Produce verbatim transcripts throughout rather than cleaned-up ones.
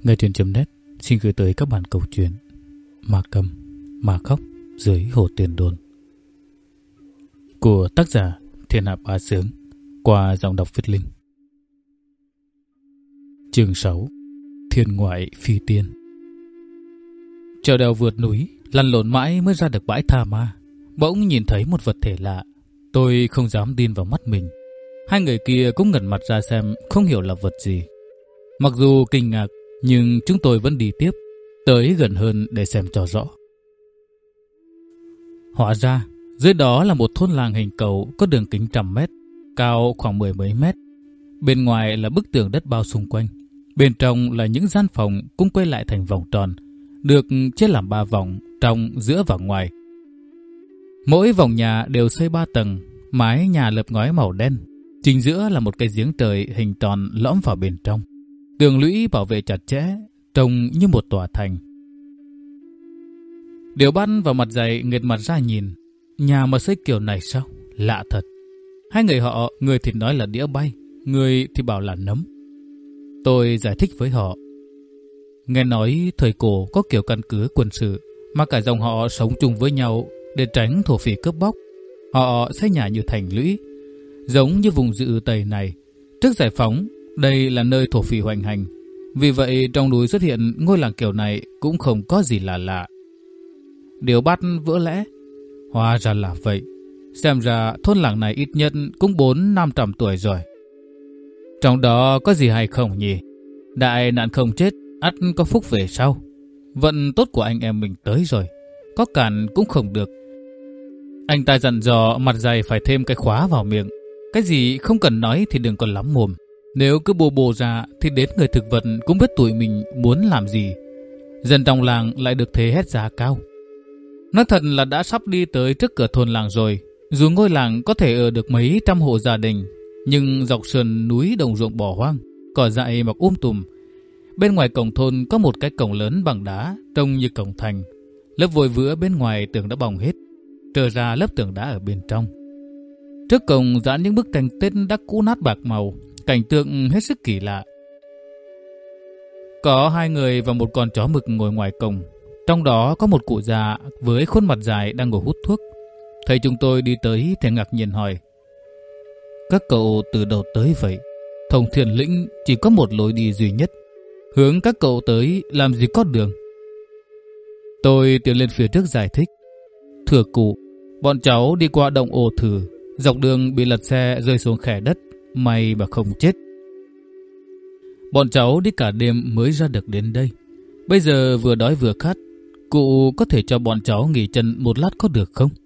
Nghe Truyện chấm net xin gửi tới các bạn câu chuyện Ma Cầm, Ma Khóc dưới Hồ Tiền Đồn của tác giả Thiên Hạ Bá Sướng qua giọng đọc Viết Linh. Chương sáu. Thiên Ngoại Phi Tiên. Trèo đèo vượt núi, lăn lộn mãi mới ra được bãi tha ma. Bỗng nhìn thấy một vật thể lạ. Tôi không dám tin vào mắt mình. Hai người kia cũng ngẩn mặt ra xem, không hiểu là vật gì. Mặc dù kinh ngạc, nhưng chúng tôi vẫn đi tiếp, tới gần hơn để xem cho rõ. Hóa ra, dưới đó là một thôn làng hình cầu có đường kính trăm mét, cao khoảng mười mấy mét. Bên ngoài là bức tường đất bao xung quanh. Bên trong là những gian phòng cũng quay lại thành vòng tròn, được chia làm ba vòng, trong, giữa và ngoài. Mỗi vòng nhà đều xây ba tầng, mái nhà lợp ngói màu đen. Chính giữa là một cái giếng trời hình tròn lõm vào bên trong. Tường lũy bảo vệ chặt chẽ, trông như một tòa thành. Điều Băn vào mặt dày nghệt mặt ra nhìn. Nhà mà xây kiểu này sao? Lạ thật. Hai người họ, người thì nói là đĩa bay, người thì bảo là nấm. Tôi giải thích với họ. Nghe nói thời cổ có kiểu căn cứ quân sự mà cả dòng họ sống chung với nhau để tránh thổ phỉ cướp bóc. Họ xây nhà như thành lũy, giống như vùng dự Tây này. Trước giải phóng, đây là nơi thổ phỉ hoành hành. Vì vậy trong núi xuất hiện ngôi làng kiểu này cũng không có gì là lạ. Điều Bắt vỡ lẽ. Hóa ra là vậy. Xem ra thôn làng này ít nhất cũng bốn năm trăm tuổi rồi. Trong đó có gì hay không nhỉ? Đại nạn không chết, ắt có phúc về sau. Vận tốt của anh em mình tới rồi, có cản cũng không được. Anh ta dặn dò mặt dày phải thêm cái khóa vào miệng. Cái gì không cần nói thì đừng còn lắm mồm. Nếu cứ bồ bồ ra thì đến người thực vật cũng biết tụi mình muốn làm gì. Dân trong làng lại được thế hét giá cao. Nói thật là đã sắp đi tới trước cửa thôn làng rồi. Dù ngôi làng có thể ở được mấy trăm hộ gia đình, nhưng dọc sườn núi đồng ruộng bỏ hoang, cỏ dại mọc um tùm. Bên ngoài cổng thôn có một cái cổng lớn bằng đá, trông như cổng thành. Lớp vôi vữa bên ngoài tường đã bong hết, trở ra lớp tường đá ở bên trong. Trước cổng dán những bức tranh Tết đã cũ nát bạc màu, cảnh tượng hết sức kỳ lạ. Có hai người và một con chó mực ngồi ngoài cổng. Trong đó có một cụ già với khuôn mặt dài đang ngồi hút thuốc. Thấy chúng tôi đi tới thì ngạc nhiên hỏi: các cậu từ đâu tới vậy? Thông Thiên Lĩnh chỉ có một lối đi duy nhất, hướng các cậu tới làm gì có đường. Tôi tiến lên phía trước giải thích: thưa cụ, bọn cháu đi qua động Ô Thử, dọc đường bị lật xe rơi xuống khe đất, may mà không chết. Bọn cháu đi cả đêm mới ra được đến đây. Bây giờ vừa đói vừa khát, cụ có thể cho bọn cháu nghỉ chân một lát có được không?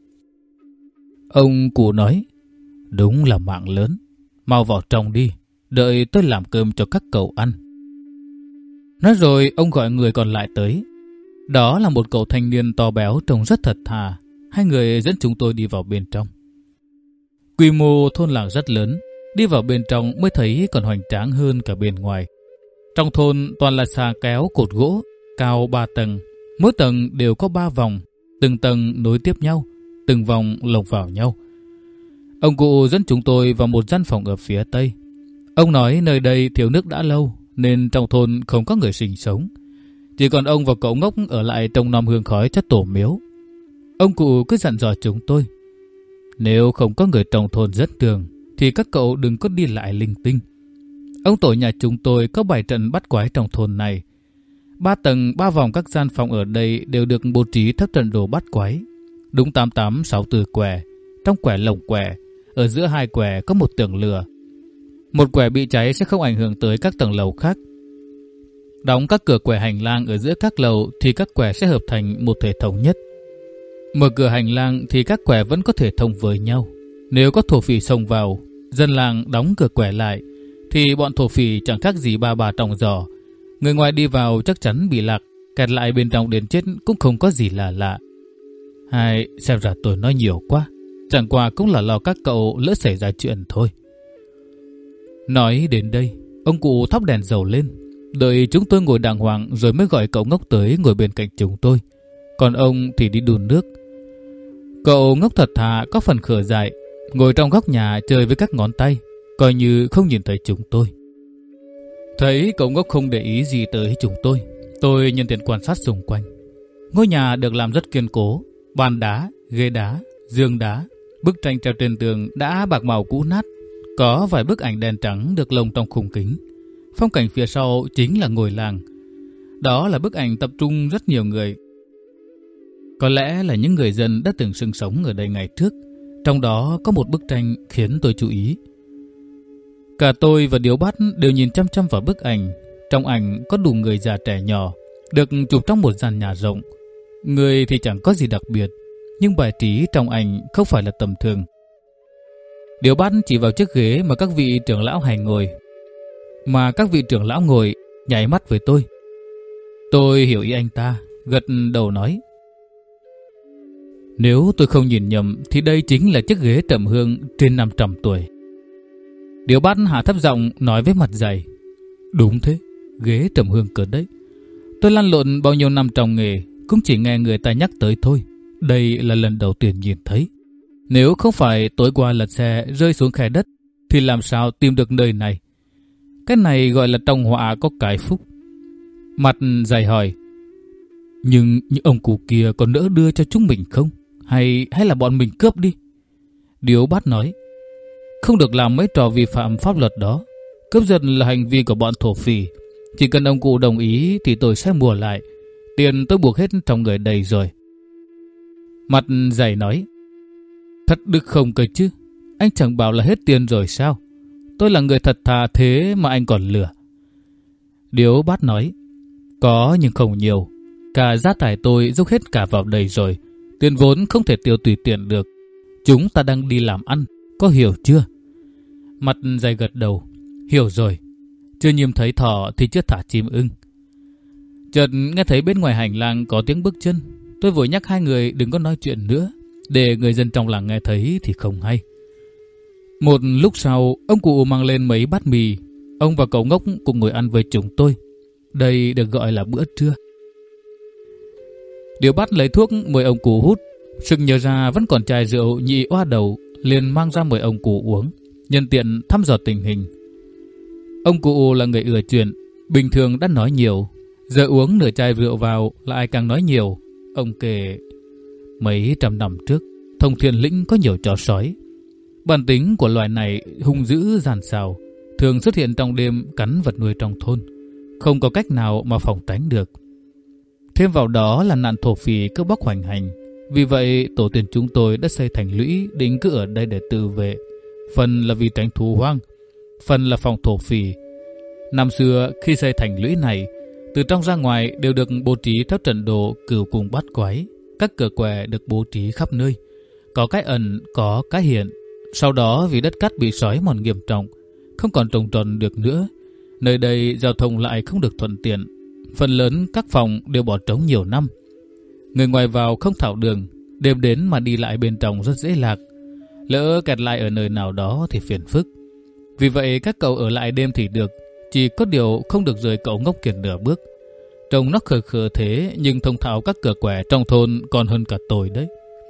Ông cụ nói: đúng là mạng lớn, mau vào trong đi, đợi tôi làm cơm cho các cậu ăn. Nói rồi ông gọi người còn lại tới. Đó là một cậu thanh niên to béo trông rất thật thà. Hai người dẫn chúng tôi đi vào bên trong. Quy mô thôn làng rất lớn, đi vào bên trong mới thấy còn hoành tráng hơn cả bên ngoài. Trong thôn toàn là xà kéo cột gỗ, cao ba tầng, mỗi tầng đều có ba vòng, từng tầng nối tiếp nhau, từng vòng lồng vào nhau. Ông cụ dẫn chúng tôi vào một gian phòng ở phía tây. Ông nói nơi đây thiếu nước đã lâu nên trong thôn không có người sinh sống. Chỉ còn ông và cậu ngốc ở lại trông nom hương khói cho tổ miếu. Ông cụ cứ dặn dò chúng tôi: nếu không có người trong thôn dẫn đường thì các cậu đừng có đi lại linh tinh. Ông tổ nhà chúng tôi có bảy trận bắt quái trong thôn này. Ba tầng, ba vòng các gian phòng ở đây đều được bố trí theo trận đồ bắt quái. Đúng tám tám sáu tư quẻ. Trong quẻ lồng quẻ, ở giữa hai quẻ có một tường lửa. Một quẻ bị cháy sẽ không ảnh hưởng tới các tầng lầu khác. Đóng các cửa quẻ hành lang ở giữa các lầu thì các quẻ sẽ hợp thành một thể thống nhất. Mở cửa hành lang thì các quẻ vẫn có thể thông với nhau. Nếu có thổ phỉ xông vào, dân làng đóng cửa quẻ lại thì bọn thổ phỉ chẳng khác gì ba bà trong giò. Người ngoài đi vào chắc chắn bị lạc, kẹt lại bên trong đến chết cũng không có gì là lạ. Hay xem ra tôi nói nhiều quá, chẳng qua cũng là lo các cậu lỡ xảy ra chuyện thôi. Nói đến đây, ông cụ thắp đèn dầu lên, đợi chúng tôi ngồi đàng hoàng rồi mới gọi cậu ngốc tới ngồi bên cạnh chúng tôi. Còn ông thì đi đun nước. Cậu ngốc thật thà có phần khờ dại, ngồi trong góc nhà chơi với các ngón tay, coi như không nhìn thấy chúng tôi. Thấy cậu ngốc không để ý gì tới chúng tôi, tôi nhân tiện quan sát xung quanh. Ngôi nhà được làm rất kiên cố, bàn đá, ghế đá, giường đá, bức tranh treo trên tường đã bạc màu cũ nát, có vài bức ảnh đen trắng được lồng trong khung kính. Phong cảnh phía sau chính là ngôi làng. Đó là bức ảnh tập trung rất nhiều người. Có lẽ là những người dân đã từng sinh sống ở đây ngày trước. Trong đó có một bức tranh khiến tôi chú ý. Cả tôi và Điếu Bát đều nhìn chăm chăm vào bức ảnh. Trong ảnh có đủ người già trẻ nhỏ, được chụp trong một gian nhà rộng. Người thì chẳng có gì đặc biệt, nhưng bài trí trong ảnh không phải là tầm thường. Điếu Bát chỉ vào chiếc ghế mà các vị trưởng lão hay ngồi. Mà các vị trưởng lão ngồi nháy mắt với tôi. Tôi hiểu ý anh ta, gật đầu nói: nếu tôi không nhìn nhầm thì đây chính là chiếc ghế trầm hương trên năm trăm tuổi. Điếu Bát hạ thấp giọng nói với mặt dày: đúng thế, ghế trầm hương cỡ đấy. Tôi lăn lộn bao nhiêu năm trong nghề cũng chỉ nghe người ta nhắc tới thôi. Đây là lần đầu tiên nhìn thấy. Nếu không phải tối qua lật xe rơi xuống khe đất thì làm sao tìm được nơi này. Cái này gọi là trong họa có cái phúc. Mặt dày hỏi: nhưng những ông cụ kia còn nỡ đưa cho chúng mình không? Hay hay là bọn mình cướp đi? Điếu Bát nói: không được làm mấy trò vi phạm pháp luật đó. Cướp giật là hành vi của bọn thổ phỉ. Chỉ cần ông cụ đồng ý thì tôi sẽ mua lại. Tiền tôi buộc hết trong người đầy rồi. Mặt dày nói: thật đức không cơ chứ. Anh chẳng bảo là hết tiền rồi sao? Tôi là người thật thà thế mà anh còn lừa. Điếu Bát nói: có nhưng không nhiều. Cả gia tài tôi dốc hết cả vào đây rồi. Tiền vốn không thể tiêu tùy tiện được. Chúng ta đang đi làm ăn, có hiểu chưa? Mặt dày gật đầu: hiểu rồi. Chưa nhìn thấy thỏ thì chưa thả chim ưng. Chợt nghe thấy bên ngoài hành lang có tiếng bước chân. Tôi vội nhắc hai người đừng có nói chuyện nữa, để người dân trong làng nghe thấy thì không hay. Một lúc sau, ông cụ mang lên mấy bát mì. Ông và cậu ngốc cùng ngồi ăn với chúng tôi. Đây được gọi là bữa trưa. Điếu Bát lấy thuốc mời ông cụ hút. Sực nhớ ra vẫn còn chai rượu nhị oa đầu, liền mang ra mời ông cụ uống, nhân tiện thăm dò tình hình. Ông cụ là người ưa chuyện, bình thường đã nói nhiều, giờ uống nửa chai rượu vào lại càng nói nhiều. Ông kể mấy trăm năm trước, Thông Thiên Lĩnh có nhiều chó sói. Bản tính của loài này hung dữ giàn xào, thường xuất hiện trong đêm cắn vật nuôi trong thôn, không có cách nào mà phòng tránh được. Thêm vào đó là nạn thổ phỉ cướp bóc hoành hành. Vì vậy tổ tiên chúng tôi đã xây thành lũy định cư ở đây để tự vệ. Phần là vì tránh thú hoang, phần là phòng thổ phỉ. Năm xưa khi xây thành lũy này, từ trong ra ngoài đều được bố trí theo trận đồ cửu cùng bát quái. Các cửa quẻ được bố trí khắp nơi, có cái ẩn, có cái hiện. Sau đó vì đất cát bị sói mòn nghiêm trọng, không còn trồng trọt được nữa, nơi đây giao thông lại không được thuận tiện. Phần lớn các phòng đều bỏ trống nhiều năm. Người ngoài vào không thạo đường, đêm đến mà đi lại bên trong rất dễ lạc. Lỡ kẹt lại ở nơi nào đó thì phiền phức. Vì vậy các cậu ở lại đêm thì được, chỉ có điều không được rời cậu ngốc kiệt nửa bước. Trông nó khờ khờ thế nhưng thông thạo các cửa quẻ trong thôn còn hơn cả tôi đấy.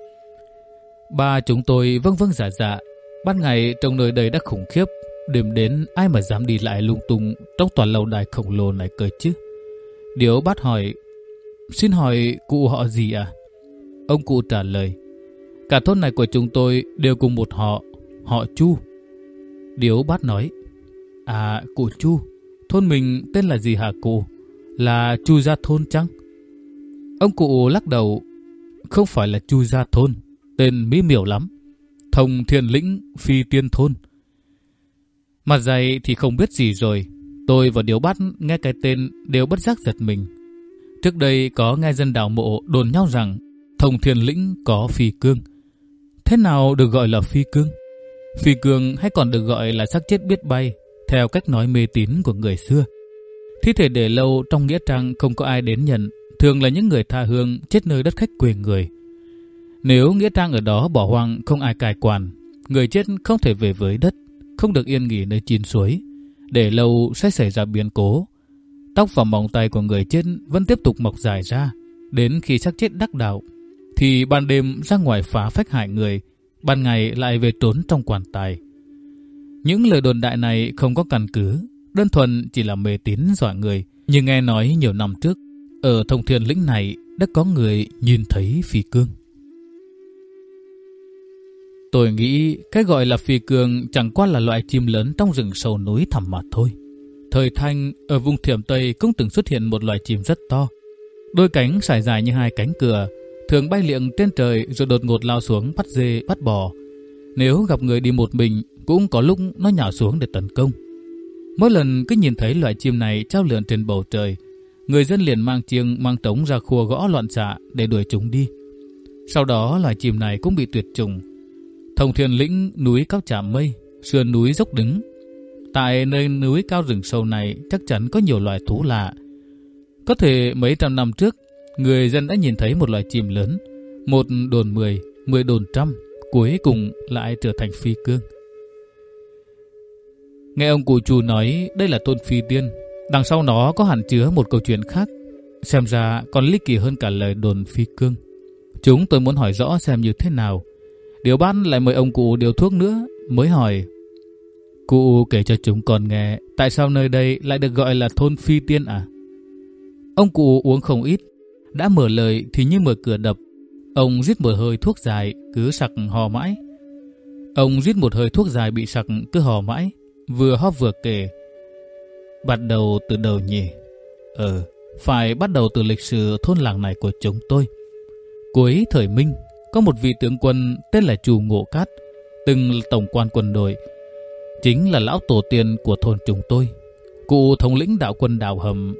Ba chúng tôi vâng vâng dạ dạ. Ban ngày trong nơi đây đã khủng khiếp, đêm đến ai mà dám đi lại lung tung trong toàn lâu đài khổng lồ này cơ chứ. Điếu Bát hỏi: xin hỏi cụ họ gì à? Ông cụ trả lời: cả thôn này của chúng tôi đều cùng một họ, họ Chu. Điếu Bát nói: à, cụ Chu. Thôn mình tên là gì hả cụ? Là Chu Gia Thôn chăng? Ông cụ lắc đầu: không phải là Chu Gia Thôn, tên mỹ miều lắm. Thông Thiên Lĩnh Phi Tiên Thôn. Mặt dày thì không biết gì rồi. Tôi và Điếu Bát nghe cái tên đều bất giác giật mình. Trước đây có nghe dân đào mộ đồn nhau rằng Thông Thiên Lĩnh có phi cương. Thế nào được gọi là phi cương? Phi cương hay còn được gọi là xác chết biết bay, theo cách nói mê tín của người xưa. Thi thể để lâu trong nghĩa trang không có ai đến nhận, thường là những người tha hương chết nơi đất khách quê người. Nếu nghĩa trang ở đó bỏ hoang không ai cai quản, người chết không thể về với đất, không được yên nghỉ nơi chín suối. Để lâu sẽ xảy ra biến cố. Tóc và móng tay của người chết vẫn tiếp tục mọc dài ra. Đến khi xác chết đắc đạo thì ban đêm ra ngoài phá phách hại người, ban ngày lại về trốn trong quan tài. Những lời đồn đại này không có căn cứ. đơn thuần chỉ là mê tín dọa người. Nhưng nghe nói nhiều năm trước, ở Thông Thiên Lĩnh này đã có người nhìn thấy phi cương. Tôi nghĩ cái gọi là phi cương chẳng qua là loại chim lớn trong rừng sâu núi thẳm mà thôi. Thời Thanh, ở vùng Thiểm Tây cũng từng xuất hiện một loài chim rất to. Đôi cánh trải dài như hai cánh cửa, thường bay liệng trên trời rồi đột ngột lao xuống bắt dê, bắt bò. Nếu gặp người đi một mình, cũng có lúc nó nhào xuống để tấn công. Mỗi lần cứ nhìn thấy loài chim này trao lượn trên bầu trời, người dân liền mang chiêng, mang trống ra khua gõ loạn xạ để đuổi chúng đi. Sau đó loài chim này cũng bị tuyệt chủng. Thông Thiên Lĩnh núi cao chạm mây, sườn núi dốc đứng. Tại nơi núi cao rừng sâu này chắc chắn có nhiều loài thú lạ. Có thể mấy trăm năm trước, người dân đã nhìn thấy một loài chim lớn, một đồn mười, mười đồn trăm, cuối cùng lại trở thành phi cương. Nghe ông cụ Chu nói đây là tôn phi tiên, đằng sau nó có hẳn chứa một câu chuyện khác, xem ra còn ly kỳ hơn cả lời đồn phi cương. Chúng tôi muốn hỏi rõ xem như thế nào. Điều ban lại mời ông cụ điều thuốc nữa, mới hỏi: cụ kể cho chúng con nghe tại sao nơi đây lại được gọi là thôn phi tiên à? Ông cụ uống không ít, đã mở lời thì như mở cửa đập. Ông rít một hơi thuốc dài cứ sặc hò mãi. Ông rít một hơi thuốc dài bị sặc cứ hò mãi, vừa ho vừa kể: bắt đầu từ đầu nhỉ? Ờ, phải bắt đầu từ lịch sử thôn làng này của chúng tôi. Cuối thời Minh, có một vị tướng quân tên là Chu Ngộ Cát, từng là tổng quan quân đội, chính là lão tổ tiên của thôn chúng tôi. Cụ thống lĩnh đạo quân Đào Hầm.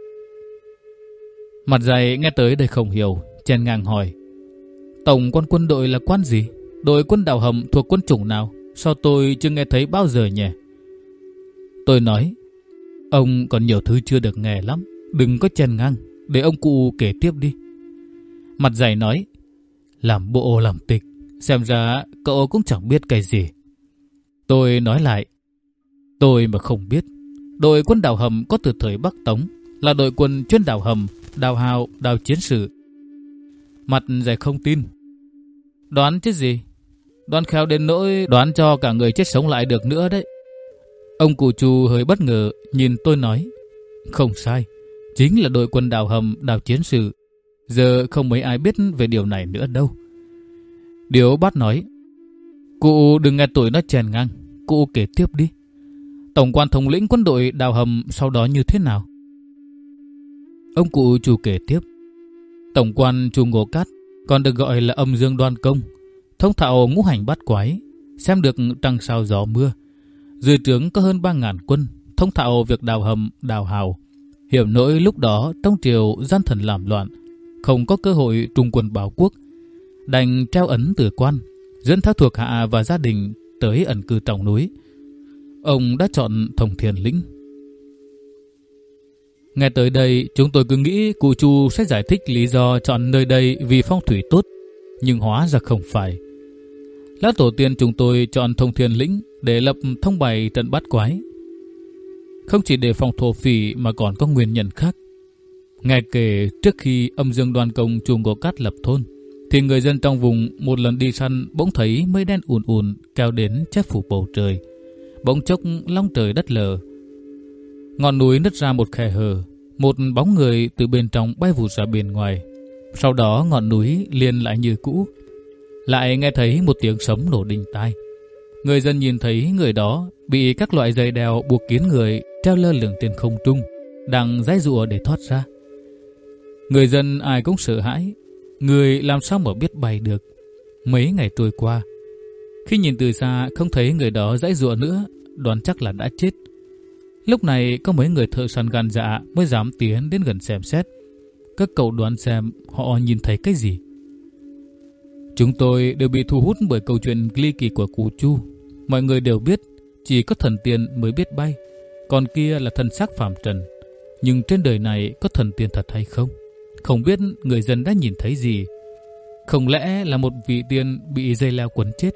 Mặt dày nghe tới đây không hiểu, chen ngang hỏi: tổng quan quân đội là quan gì? Đội quân Đào Hầm thuộc quân chủng nào? Sao tôi chưa nghe thấy bao giờ nhỉ? Tôi nói: ông còn nhiều thứ chưa được nghe lắm, đừng có chen ngang, để ông cụ kể tiếp đi. Mặt dày nói: làm bộ làm tịch, xem ra cậu cũng chẳng biết cái gì. Tôi nói lại: tôi mà không biết. Đội quân Đào Hầm có từ thời Bắc Tống, là đội quân chuyên đào hầm, đào hào, đào chiến sự. Mặt dày không tin. Đoán chứ gì? Đoán khéo đến nỗi đoán cho cả người chết sống lại được nữa đấy. Ông cụ Chu hơi bất ngờ nhìn tôi nói: không sai, chính là đội quân đào hầm, đào chiến sự. Giờ không mấy ai biết về điều này nữa đâu. Điếu Bát nói: cụ đừng nghe tuổi nó chèn ngang, cụ kể tiếp đi. Tổng quan thống lĩnh quân đội đào hầm sau đó như thế nào? Ông cụ Chu kể tiếp: tổng quan Chu Ngộ Cát, còn được gọi là Âm Dương Đoan Công, thông thạo ngũ hành bát quái, xem được trăng sao gió mưa. Dưới trướng có hơn ba ngàn quân, thông thạo việc đào hầm, đào hào. Hiểm nỗi lúc đó trong triều gian thần làm loạn, không có cơ hội trung quân báo quốc, đành treo ấn từ quan, dẫn theo thuộc hạ và gia đình tới ẩn cư trong núi. Ông đã chọn Thông Thiên Lĩnh. Nghe tới đây, chúng tôi cứ nghĩ cụ Chu sẽ giải thích lý do chọn nơi đây vì phong thủy tốt, nhưng hóa ra không phải. Lão tổ tiên chúng tôi chọn Thông Thiên Lĩnh để lập thông bày trận bát quái. Không chỉ để phòng thổ phỉ mà còn có nguyên nhân khác. Nghe kể trước khi Âm Dương Đoan Công Chu Ngộ Cát lập thôn, thì người dân trong vùng một lần đi săn bỗng thấy mây đen ùn ùn kéo đến che phủ bầu trời. Bỗng chốc long trời đất lở, ngọn núi nứt ra một khe hở, một bóng người từ bên trong bay vụt ra bên ngoài. Sau đó ngọn núi liền lại như cũ. Lại nghe thấy một tiếng sấm nổ đinh tai. Người dân nhìn thấy người đó bị các loại dây đeo buộc kín người, treo lơ lửng trên không trung, đang giãy giụa để thoát ra. Người dân ai cũng sợ hãi, người làm sao mà biết bay được. Mấy ngày trôi qua, khi nhìn từ xa không thấy người đó giãy giụa nữa, đoán chắc là đã chết. Lúc này có mấy người thợ săn gan dạ mới dám tiến đến gần xem xét. Các cậu đoán xem họ nhìn thấy cái gì? Chúng tôi đều bị thu hút bởi câu chuyện ly kỳ của cụ Chu. Mọi người đều biết chỉ có thần tiên mới biết bay, còn kia là thân xác phàm trần. Nhưng trên đời này có thần tiên thật hay không? Không biết người dân đã nhìn thấy gì. Không lẽ là một vị tiên bị dây leo quấn chết?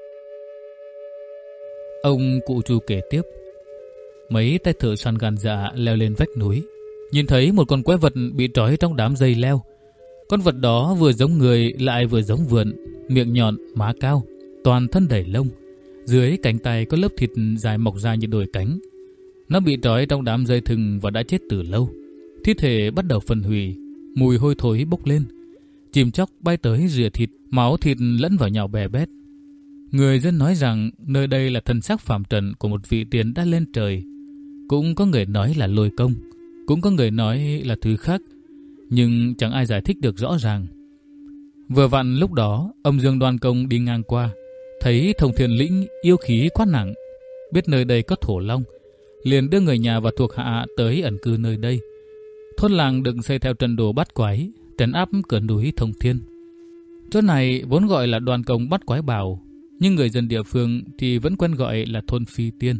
Ông cụ Chu kể tiếp: mấy tay thợ săn gan dạ leo lên vách núi, nhìn thấy một con quái vật bị trói trong đám dây leo. Con vật đó vừa giống người lại vừa giống vượn, miệng nhọn, má cao, toàn thân đầy lông. Dưới cánh tay có lớp thịt dài mọc ra như đồi cánh. Nó bị trói trong đám dây thừng và đã chết từ lâu. Thi thể bắt đầu phân hủy, mùi hôi thối bốc lên. Chim chóc bay tới rỉa thịt, máu thịt lẫn vào nhau bè bét. Người dân nói rằng nơi đây là thân xác phàm trần của một vị tiên đã lên trời. Cũng có người nói là lôi công, cũng có người nói là thứ khác, nhưng chẳng ai giải thích được rõ ràng. Vừa vặn lúc đó, ông Dương Đoan Công đi ngang qua, thấy Thông Thiên Lĩnh yêu khí quá nặng, biết nơi đây có thổ long, liền đưa người nhà và thuộc hạ tới ẩn cư nơi đây. Thôn làng được xây theo trận đồ bát quái, trấn áp cửa núi Thông Thiên. Chỗ này vốn gọi là Đoan Công Bát Quái Bảo, nhưng người dân địa phương thì vẫn quen gọi là thôn Phi Tiên.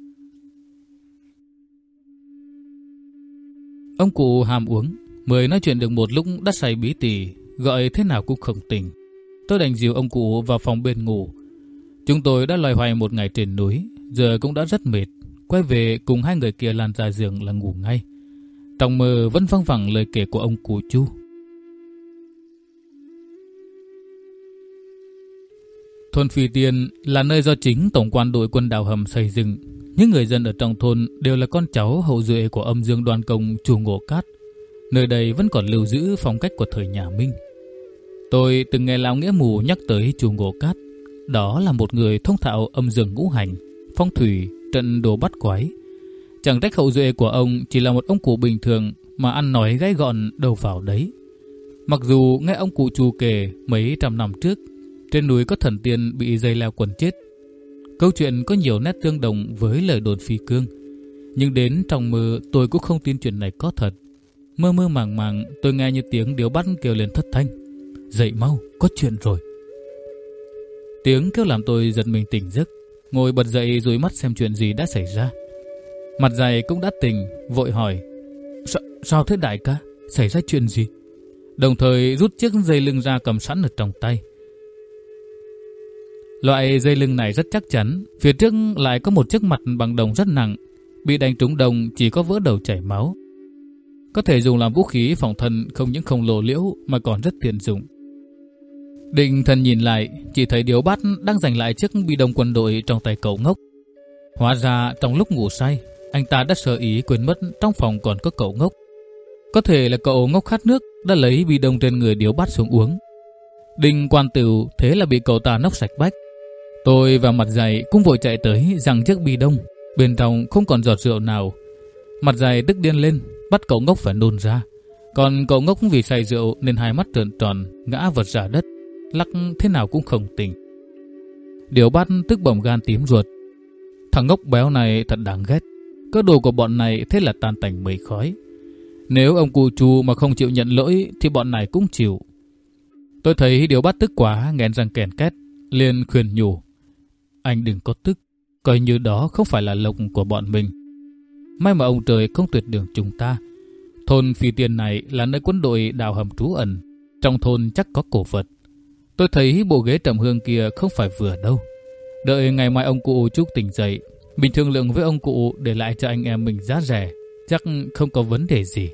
Ông cụ ham uống, mới nói chuyện được một lúc đã say bí tỉ, gọi thế nào cũng không tỉnh. Tôi đành dìu ông cụ vào phòng bên ngủ. Chúng tôi đã loay hoay một ngày trên núi, giờ cũng đã rất mệt. Quay về cùng hai người kia lăn ra giường là ngủ ngay. Trong mơ vẫn văng vẳng lời kể của ông cụ Chu. Thôn Phi Tiên là nơi do chính Tổng quan đội quân Đào Hầm xây dựng. Những người dân ở trong thôn đều là con cháu hậu duệ của âm Dương Đoan Công chủ Ngộ Cát. Nơi đây vẫn còn lưu giữ phong cách của thời nhà Minh. Tôi từng nghe Lão Nghĩa Mù nhắc tới chủ Ngộ Cát. Đó là một người thông thạo âm dương ngũ hành, phong thủy, trận đồ bắt quái. Chẳng trách hậu duệ của ông chỉ là một ông cụ bình thường mà ăn nói gãy gọn đầu vào đấy. Mặc dù nghe ông cụ Chu kể mấy trăm năm trước, trên núi có thần tiên bị dây leo quần chết. Câu chuyện có nhiều nét tương đồng với lời đồn phi cương. Nhưng đến trong mơ tôi cũng không tin chuyện này có thật. Mơ mơ màng màng tôi nghe như tiếng điếu bắt kêu lên thất thanh. Dậy mau, có chuyện rồi. Tiếng kêu làm tôi giật mình tỉnh giấc. Ngồi bật dậy dụi mắt xem chuyện gì đã xảy ra. Mặt dày cũng đã tỉnh, vội hỏi. Sa sao thế đại ca? Xảy ra chuyện gì? Đồng thời rút chiếc dây lưng ra cầm sẵn ở trong tay. Loại dây lưng này rất chắc chắn. Phía trước lại có một chiếc mặt bằng đồng rất nặng. Bị đánh trúng đồng chỉ có vỡ đầu chảy máu. Có thể dùng làm vũ khí phòng thân, không những không lộ liễu mà còn rất tiện dụng. Định thần nhìn lại, chỉ thấy Điếu Bát đang giành lại chiếc bi đông quân đội trong tay cậu ngốc. Hóa ra trong lúc ngủ say, anh ta đã sơ ý quên mất trong phòng còn có cậu ngốc. Có thể là cậu ngốc khát nước đã lấy bi đông trên người Điếu Bát xuống uống. Đinh Quan Tửu thế là bị cậu ta nốc sạch bách. Tôi và Mặt Dày cũng vội chạy tới giằng chiếc bi đông, bên trong không còn giọt rượu nào. Mặt Dày tức điên lên, bắt cậu ngốc phải nôn ra. Còn cậu ngốc vì say rượu nên hai mắt trợn tròn, ngã vật ra đất, lắc thế nào cũng không tỉnh. Điếu Bát tức bầm gan tím ruột. Thằng ngốc béo này thật đáng ghét. Cơ đồ của bọn này thế là tan tành mây khói. Nếu ông cụ Chu mà không chịu nhận lỗi thì bọn này cũng chịu. Tôi thấy Điếu Bát tức quá, nghẹn răng kèn két, liền khuyên nhủ. Anh đừng có tức, coi như đó không phải là lộc của bọn mình. May mà ông trời không tuyệt đường chúng ta. Thôn Phi Tiên này là nơi quân đội Đào Hầm trú ẩn. Trong thôn chắc có cổ vật. Tôi thấy bộ ghế trầm hương kia không phải vừa đâu. Đợi ngày mai ông cụ Trúc tỉnh dậy, mình thương lượng với ông cụ để lại cho anh em mình giá rẻ, chắc không có vấn đề gì.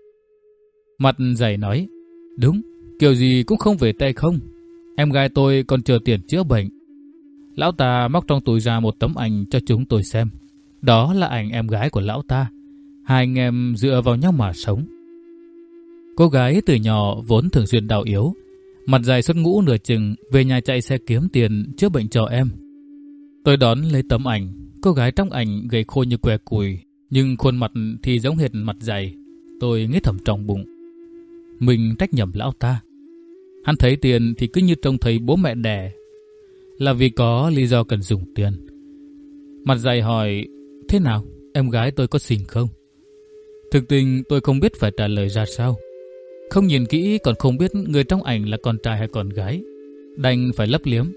Mặt Dày nói, đúng, kiểu gì cũng không về tay không. Em gái tôi còn chờ tiền chữa bệnh. Lão ta móc trong túi ra một tấm ảnh cho chúng tôi xem. Đó là ảnh em gái của lão ta. Hai anh em dựa vào nhau mà sống. Cô gái từ nhỏ vốn thường xuyên đau yếu. Mặt Dày xuất ngũ nửa chừng về nhà chạy xe kiếm tiền chữa bệnh cho em. Tôi đón lấy tấm ảnh. Cô gái trong ảnh gầy khô như que củi, nhưng khuôn mặt thì giống hệt Mặt Dày. Tôi nghĩ thầm trong bụng, mình trách nhầm lão ta. Hắn thấy tiền thì cứ như trông thấy bố mẹ đẻ, là vì có lý do cần dùng tiền. Mặt Dày hỏi, thế nào, em gái tôi có xinh không? Thực tình tôi không biết phải trả lời ra sao. Không nhìn kỹ còn không biết người trong ảnh là con trai hay con gái, đành phải lấp liếm.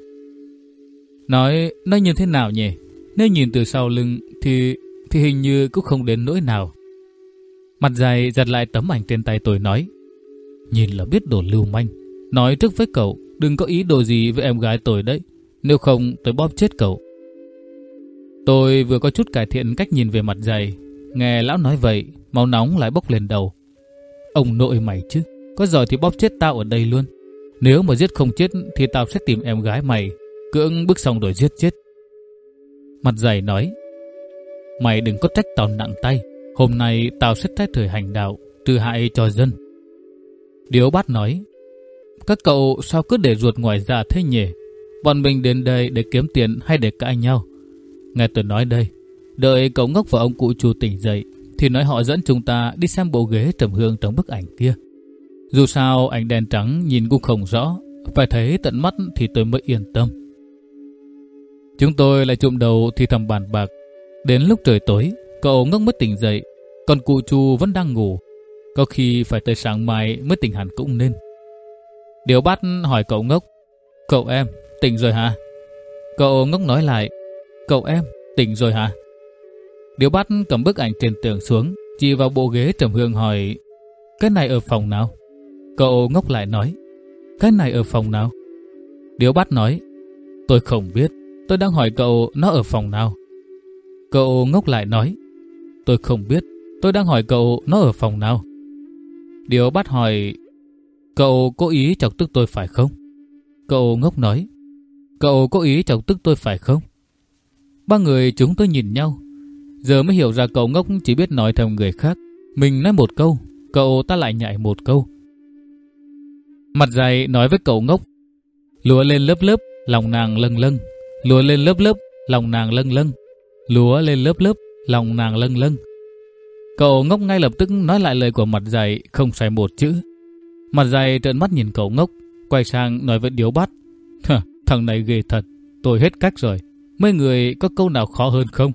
Nói, nói như thế nào nhỉ? Nếu nhìn từ sau lưng thì thì hình như cũng không đến nỗi nào. Mặt Dày giật lại tấm ảnh trên tay tôi nói, nhìn là biết đồ lưu manh. Nói trước với cậu, đừng có ý đồ gì với em gái tôi đấy, nếu không tôi bóp chết cậu. Tôi vừa có chút cải thiện cách nhìn về Mặt Dày, nghe lão nói vậy, máu nóng lại bốc lên đầu. Ông nội mày chứ, có giỏi thì bóp chết tao ở đây luôn. Nếu mà giết không chết thì tao sẽ tìm em gái mày, cưỡng bức xong rồi giết chết. Mặt Dày nói, Mày đừng có trách tao nặng tay. Hôm nay tao sẽ trách thời hành đạo, trừ hại cho dân. Điếu Bát nói, các cậu sao cứ để ruột ngoài dạ thế nhỉ? Bọn mình đến đây để kiếm tiền hay để cãi nhau? Nghe tôi nói đây, đợi cậu Ngốc và ông cụ Chu tỉnh dậy thì nói họ dẫn chúng ta đi xem bộ ghế trầm hương trong bức ảnh kia. Dù sao ảnh đen trắng nhìn cũng không rõ, phải thấy tận mắt thì tôi mới yên tâm. Chúng tôi lại chụm đầu thì thầm bàn bạc. Đến lúc trời tối, cậu Ngốc mới tỉnh dậy, còn cụ Chu vẫn đang ngủ. Có khi phải tới sáng mai mới tỉnh hẳn cũng nên. Điếu Bát hỏi cậu Ngốc, cậu em, tỉnh rồi hả? Cậu Ngốc nói lại, cậu em, tỉnh rồi hả? Điếu Bát cầm bức ảnh trên tường xuống, chỉ vào bộ ghế trầm hương hỏi, cái này ở phòng nào? Cậu Ngốc lại nói, cái này ở phòng nào? Điếu Bát nói, tôi không biết, tôi đang hỏi cậu nó ở phòng nào. Cậu Ngốc lại nói, tôi không biết, tôi đang hỏi cậu nó ở phòng nào. Điếu Bát hỏi, cậu có ý chọc tức tôi phải không? Cậu Ngốc nói, cậu có ý chọc tức tôi phải không? Ba người chúng tôi nhìn nhau. Giờ mới hiểu ra cậu Ngốc chỉ biết nói theo người khác. Mình nói một câu, cậu ta lại nhại một câu. Mặt dày nói với cậu Ngốc, lúa lên lớp lớp, lòng nàng lâng lâng. Lúa lên lớp lớp, lòng nàng lâng lâng. Lúa lên lớp lớp, lòng nàng lâng lâng. Cậu Ngốc ngay lập tức nói lại lời của mặt dày, không sai một chữ. Mặt dày trợn mắt nhìn cậu Ngốc, quay sang nói với Điếu Bát, thằng này ghê thật, tôi hết cách rồi. Mấy người có câu nào khó hơn không?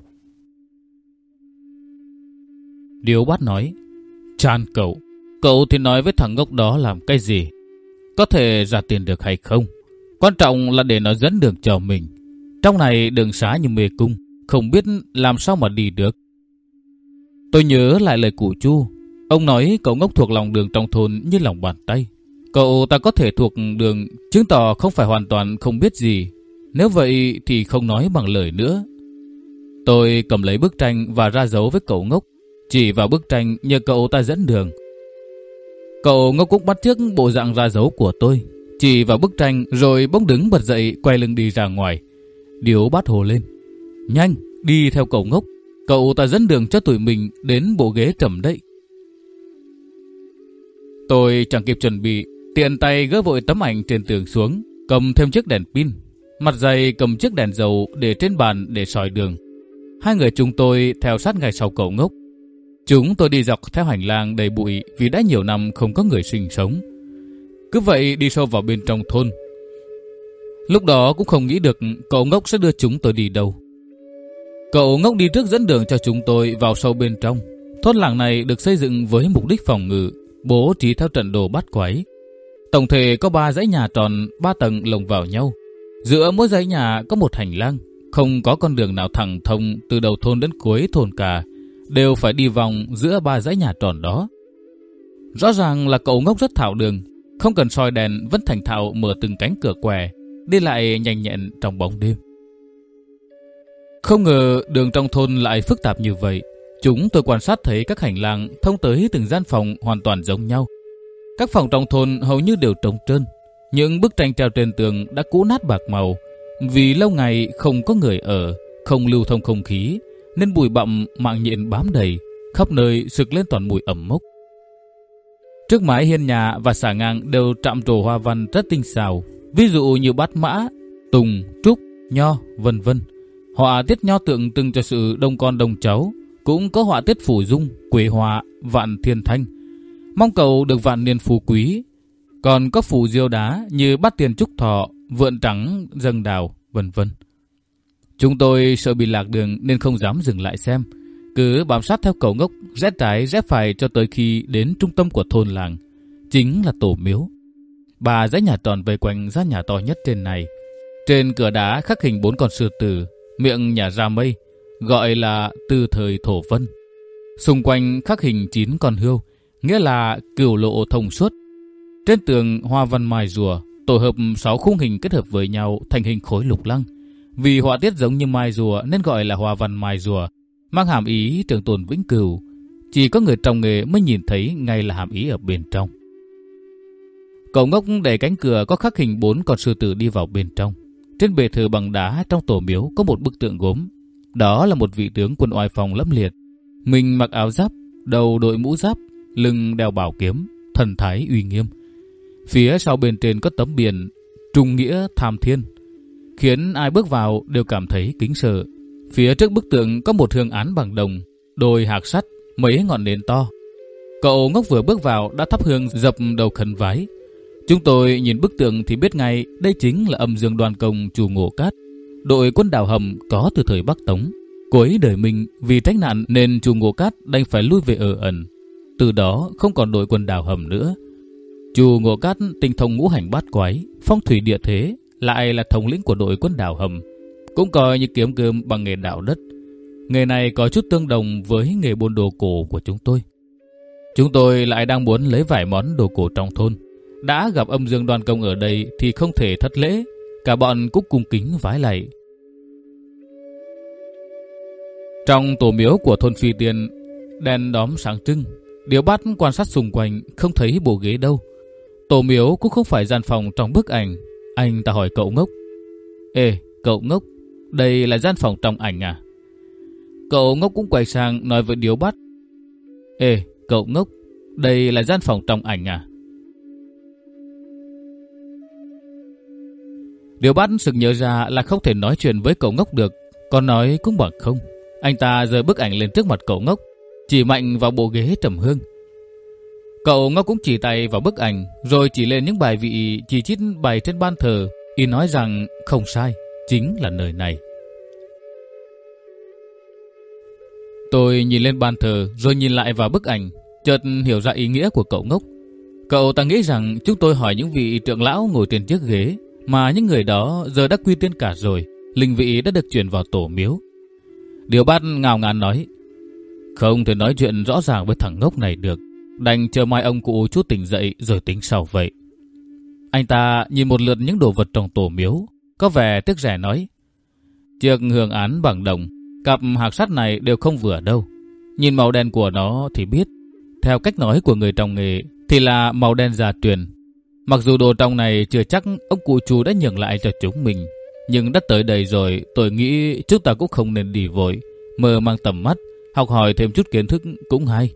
Điếu Bát nói, chán cậu, cậu thì nói với thằng Ngốc đó làm cái gì? Có thể ra tiền được hay không? Quan trọng là để nó dẫn đường cho mình. Trong này đường xá như mê cung, không biết làm sao mà đi được. Tôi nhớ lại lời cụ Chu. Ông nói cậu Ngốc thuộc lòng đường trong thôn như lòng bàn tay. Cậu ta có thể thuộc đường, chứng tỏ không phải hoàn toàn không biết gì. Nếu vậy thì không nói bằng lời nữa. Tôi cầm lấy bức tranh và ra dấu với cậu Ngốc, chỉ vào bức tranh nhờ cậu ta dẫn đường. Cậu Ngốc cũng bắt chước bộ dạng ra dấu của tôi, chỉ vào bức tranh rồi bỗng đứng bật dậy quay lưng đi ra ngoài. Điếu Bát hồ lên, nhanh, đi theo cậu Ngốc, cậu ta dẫn đường cho tụi mình đến bộ ghế trầm đấy. Tôi chẳng kịp chuẩn bị, tiện tay gỡ vội tấm ảnh trên tường xuống, cầm thêm chiếc đèn pin. Mặt dày cầm chiếc đèn dầu để trên bàn để soi đường. Hai người chúng tôi theo sát ngay sau cậu Ngốc. Chúng tôi đi dọc theo hành lang đầy bụi vì đã nhiều năm không có người sinh sống. Cứ vậy đi sâu vào bên trong thôn. Lúc đó cũng không nghĩ được cậu Ngốc sẽ đưa chúng tôi đi đâu. Cậu Ngốc đi trước dẫn đường cho chúng tôi vào sâu bên trong. Thôn làng này được xây dựng với mục đích phòng ngự, bố trí theo trận đồ bát quái. Tổng thể có ba dãy nhà tròn ba tầng lồng vào nhau. Giữa mỗi dãy nhà có một hành lang, không có con đường nào thẳng thông từ đầu thôn đến cuối thôn cả, đều phải đi vòng giữa ba dãy nhà tròn đó. Rõ ràng là cậu Ngốc rất thạo đường, không cần soi đèn vẫn thành thạo mở từng cánh cửa què, đi lại nhanh nhẹn trong bóng đêm. Không ngờ đường trong thôn lại phức tạp như vậy. Chúng tôi quan sát thấy các hành lang thông tới từng gian phòng hoàn toàn giống nhau. Các phòng trong thôn hầu như đều trống trơn. Những bức tranh treo trên tường đã cũ nát bạc màu, vì lâu ngày không có người ở, không lưu thông không khí, nên bụi bặm mạng nhện bám đầy, khắp nơi sực lên toàn mùi ẩm mốc. Trước mái hiên nhà và xà ngang đều trạm trổ hoa văn rất tinh xảo, ví dụ như bát mã, tùng, trúc, nho, vân vân. Họa tiết nho tượng trưng cho sự đông con đông cháu, cũng có họa tiết phủ dung, quế hoa, vạn thiên thanh, mong cầu được vạn niên phú quý. Còn có phù diêu đá như bát tiền trúc thọ, vượn trắng, dâng đào, vân vân. Chúng tôi sợ bị lạc đường nên không dám dừng lại xem, cứ bám sát theo cậu Ngốc rẽ trái rẽ phải cho tới khi đến trung tâm của thôn làng, chính là tổ miếu. Ba dãy nhà tròn vây quanh gian nhà to nhất trên này. Trên cửa đá khắc hình bốn con sư tử, miệng nhà ra mây, gọi là từ thời thổ vân. Xung quanh khắc hình chín con hươu, nghĩa là cửu lộ thông suốt. Trên tường hoa văn mài rùa, tổ hợp sáu khung hình kết hợp với nhau thành hình khối lục lăng. Vì họa tiết giống như mai rùa nên gọi là hoa văn mai rùa, mang hàm ý trường tồn vĩnh cửu. Chỉ có người trong nghề mới nhìn thấy ngay là hàm ý ở bên trong. Cậu Ngốc đẩy cánh cửa có khắc hình bốn con sư tử đi vào bên trong. Trên bệ thờ bằng đá trong tổ miếu có một bức tượng gốm. Đó là một vị tướng quân oai phong lẫm liệt. Mình mặc áo giáp, đầu đội mũ giáp, lưng đeo bảo kiếm, thần thái uy nghiêm. Phía sau bên trên có tấm biển Trung nghĩa tham thiên, khiến ai bước vào đều cảm thấy kính sợ. Phía trước bức tượng có một hương án bằng đồng, đồi hạc sắt, mấy ngọn nến to. Cậu Ngốc vừa bước vào đã thắp hương dập đầu khấn vái. Chúng tôi nhìn bức tượng thì biết ngay đây chính là âm dương Đoan Công Chu Ngộ Cát, đội quân đào hầm có từ thời Bắc Tống. Cuối đời mình vì tránh nạn nên Chu Ngộ Cát đành phải lui về ở ẩn. Từ đó không còn đội quân đào hầm nữa. Chu Ngộ Cát tinh thông ngũ hành bát quái, phong thủy địa thế, lại là thống lĩnh của đội quân đào hầm, cũng coi như kiếm cơm bằng nghề đào đất. Nghề này có chút tương đồng với nghề buôn đồ cổ của chúng tôi. Chúng tôi lại đang muốn lấy vài món đồ cổ trong thôn. Đã gặp âm dương Đoan Công ở đây thì không thể thất lễ. Cả bọn cũng cung kính vái lạy. Trong tổ miếu của thôn Phi Tiên, đèn đóm sáng trưng. Điếu Bát quan sát xung quanh không thấy bộ ghế đâu. Tổ miếu cũng không phải gian phòng trong bức ảnh. Anh ta hỏi cậu Ngốc: Ê, cậu Ngốc, đây là gian phòng trong ảnh à? Cậu Ngốc cũng quay sang nói với Điếu Bát: Ê, cậu Ngốc, đây là gian phòng trong ảnh à? Điếu Bát sực nhớ ra là không thể nói chuyện với cậu Ngốc được, còn nói cũng bằng không. Anh ta giơ bức ảnh lên trước mặt cậu Ngốc, chỉ mạnh vào bộ ghế trầm hương. Cậu Ngốc cũng chỉ tay vào bức ảnh, rồi chỉ lên những bài vị chỉ chít bày trên ban thờ, y nói rằng không sai, chính là nơi này. Tôi nhìn lên ban thờ rồi nhìn lại vào bức ảnh, chợt hiểu ra ý nghĩa của cậu Ngốc. Cậu ta nghĩ rằng chúng tôi hỏi những vị trưởng lão ngồi trên chiếc ghế, mà những người đó giờ đã quy tiên cả rồi, linh vị đã được chuyển vào tổ miếu. Điếu Bát ngao ngán nói: Không thể nói chuyện rõ ràng với thằng Ngốc này được, đành chờ mai ông cụ chút tỉnh dậy rồi tính sau vậy. Anh ta nhìn một lượt những đồ vật trong tổ miếu, có vẻ tiếc rẻ nói: Chiếc hương án bằng đồng, cặp hạc sắt này đều không vừa đâu. Nhìn màu đen của nó thì biết, theo cách nói của người trong nghề thì là màu đen gia truyền. Mặc dù đồ trong này chưa chắc ông cụ Chu đã nhường lại cho chúng mình, nhưng đã tới đây rồi, tôi nghĩ chúng ta cũng không nên đi vội, mở mang tầm mắt, học hỏi thêm chút kiến thức cũng hay.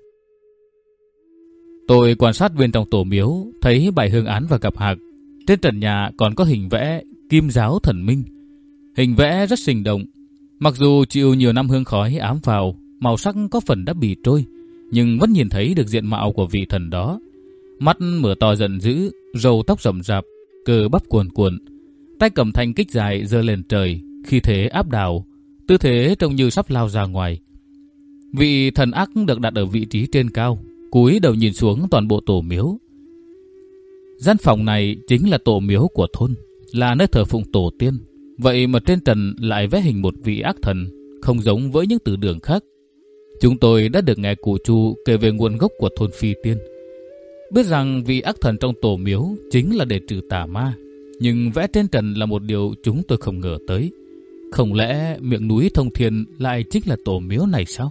Tôi quan sát bên trong tổ miếu, thấy bài hương án và cặp hạc. Trên trần nhà còn có hình vẽ kim giáo thần minh. Hình vẽ rất sinh động. Mặc dù chịu nhiều năm hương khói ám vào, màu sắc có phần đã bị trôi, nhưng vẫn nhìn thấy được diện mạo của vị thần đó. Mắt mở to giận dữ, râu tóc rậm rạp, cơ bắp cuồn cuộn, tay cầm thanh kích dài giơ lên trời, khí thế áp đảo, tư thế trông như sắp lao ra ngoài. Vị thần ác được đặt ở vị trí trên cao, cúi đầu nhìn xuống toàn bộ tổ miếu. Gian phòng này chính là tổ miếu của thôn, là nơi thờ phụng tổ tiên. Vậy mà trên trần lại vẽ hình một vị ác thần, không giống với những từ đường khác. Chúng tôi đã được nghe cụ Chu kể về nguồn gốc của thôn Phi Tiên, biết rằng vị ác thần trong tổ miếu chính là để trừ tà ma, nhưng vẽ trên trần là một điều chúng tôi không ngờ tới. Không lẽ miệng núi Thông Thiên lại chính là tổ miếu này sao?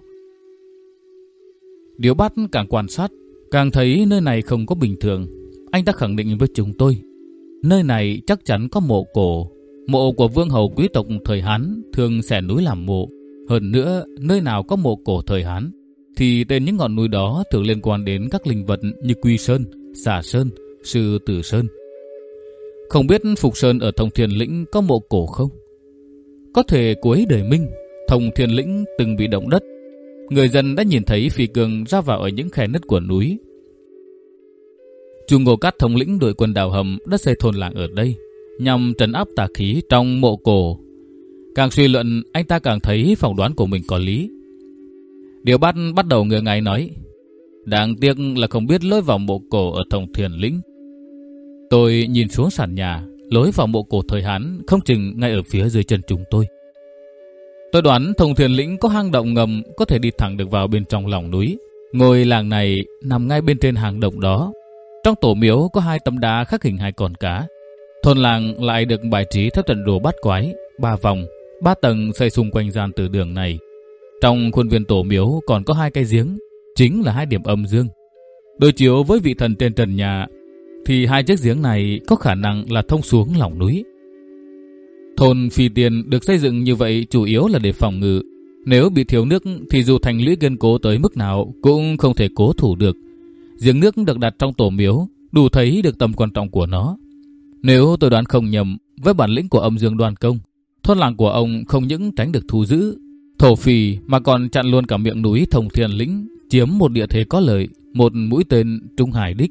Điếu Bát càng quan sát, càng thấy nơi này không có bình thường. Anh ta khẳng định với chúng tôi, nơi này chắc chắn có mộ cổ, mộ của vương hầu quý tộc thời Hán thường xẻ núi làm mộ. Hơn nữa, nơi nào có mộ cổ thời Hán thì tên những ngọn núi đó thường liên quan đến các linh vật như Quy Sơn, Xà Sơn, Sư Tử Sơn. Không biết Phục Sơn ở Thông Thiên Lĩnh có mộ cổ không? Có thể cuối đời Minh, Thông Thiên Lĩnh từng bị động đất. Người dân đã nhìn thấy phi cương ra vào ở những khe nứt của núi. Chu Ngộ Cát thống lĩnh đội quân đào hầm đã xây thôn làng ở đây, nhằm trấn áp tà khí trong mộ cổ. Càng suy luận, anh ta càng thấy phỏng đoán của mình có lý. Điếu Bát bắt đầu ngửa ngáy nói: Đáng tiếc là không biết lối vào mộ cổ ở Thông Thiên Lĩnh. Tôi nhìn xuống sàn nhà, lối vào mộ cổ thời Hán không chừng ngay ở phía dưới chân chúng tôi. Tôi đoán Thông Thiên Lĩnh có hang động ngầm có thể đi thẳng được vào bên trong lòng núi. Ngôi làng này nằm ngay bên trên hang động đó. Trong tổ miếu có hai tấm đá khắc hình hai con cá. Thôn làng lại được bài trí theo trận đồ bát quái, ba vòng, ba tầng xây xung quanh gian từ đường này. Trong khuôn viên tổ miếu còn có hai cái giếng, chính là hai điểm âm dương. Đối chiếu với vị thần trên trần nhà thì hai chiếc giếng này có khả năng là thông xuống lòng núi. Thôn Phi Tiên được xây dựng như vậy chủ yếu là để phòng ngự, Nếu bị thiếu nước thì dù thành lũy kiên cố tới mức nào cũng không thể cố thủ được. Giếng nước được đặt trong tổ miếu đủ thấy được tầm quan trọng của nó. Nếu tôi đoán không nhầm, với bản lĩnh của âm Dương Đoan Công, thôn làng của ông không những tránh được thu giữ thổ phỉ mà còn chặn luôn cả miệng núi Thông Thiên Lĩnh, chiếm một địa thế có lợi, một mũi tên trung hải đích.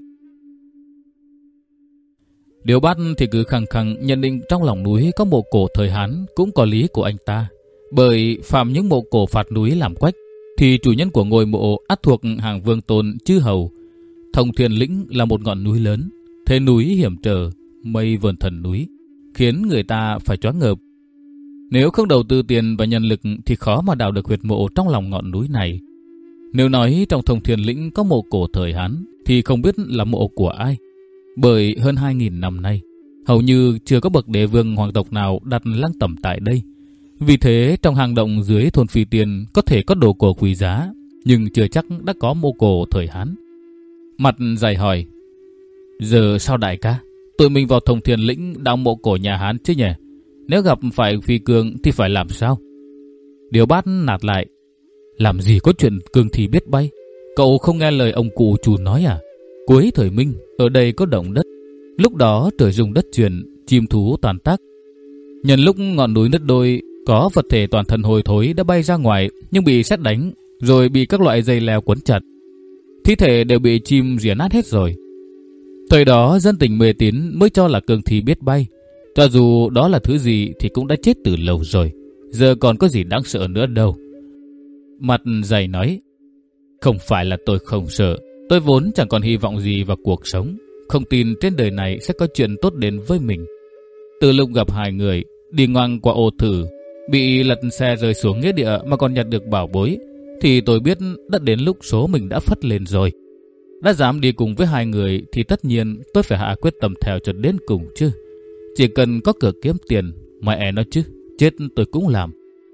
Điếu Bát thì cứ khăng khăng nhận định trong lòng núi có mộ cổ thời Hán cũng có lý của anh ta. Bởi phạm những mộ cổ phạt núi làm quách thì chủ nhân của ngôi mộ ắt thuộc hàng vương tôn chư hầu. Thông Thiên Lĩnh là một ngọn núi lớn, thế núi hiểm trở, mây vờn thần núi, khiến người ta phải choáng ngợp. Nếu không đầu tư tiền và nhân lực thì khó mà đào được huyệt mộ trong lòng ngọn núi này. Nếu nói trong Thông Thiên Lĩnh có mộ cổ thời Hán thì không biết là mộ của ai. Bởi hơn hai nghìn năm nay, hầu như chưa có bậc đế vương hoàng tộc nào đặt lăng tẩm tại đây. Vì thế trong hang động dưới thôn Phi Tiên có thể có đồ cổ quý giá, nhưng chưa chắc đã có mộ cổ thời Hán. Mặt dày hỏi, giờ sao đại ca? Tụi mình vào Thông Thiên Lĩnh đào mộ cổ nhà Hán chứ nhỉ? Nếu gặp phải phi cương thì phải làm sao? Điếu Bát nạt lại, làm gì có chuyện cương thi biết bay? Cậu không nghe lời ông cụ chủ nói à? Cuối thời Minh, ở đây có động đất. Lúc đó trời rung đất chuyển, chim thú toàn tác. Nhân lúc ngọn núi nứt đôi, có vật thể toàn thân hôi thối đã bay ra ngoài nhưng bị sét đánh, rồi bị các loại dây leo quấn chặt. Thi thể đều bị chim rỉa nát hết rồi. Thời đó dân tình mê tín mới cho là cương thi biết bay. Cho dù đó là thứ gì thì cũng đã chết từ lâu rồi. Giờ còn có gì đáng sợ nữa đâu. Mặt dày nói, không phải là tôi không sợ. Tôi vốn chẳng còn hy vọng gì vào cuộc sống. Không tin trên đời này sẽ có chuyện tốt đến với mình. Từ lúc gặp hai người đi ngang qua ô thử, bị lật xe rơi xuống nghĩa địa mà còn nhặt được bảo bối, thì tôi biết đã đến lúc số mình đã phất lên rồi. Đã dám đi cùng với hai người thì tất nhiên tôi phải hạ quyết tâm theo cho đến cùng chứ. Chỉ cần có cửa kiếm tiền, mẹ nó chứ, chết tôi cũng làm.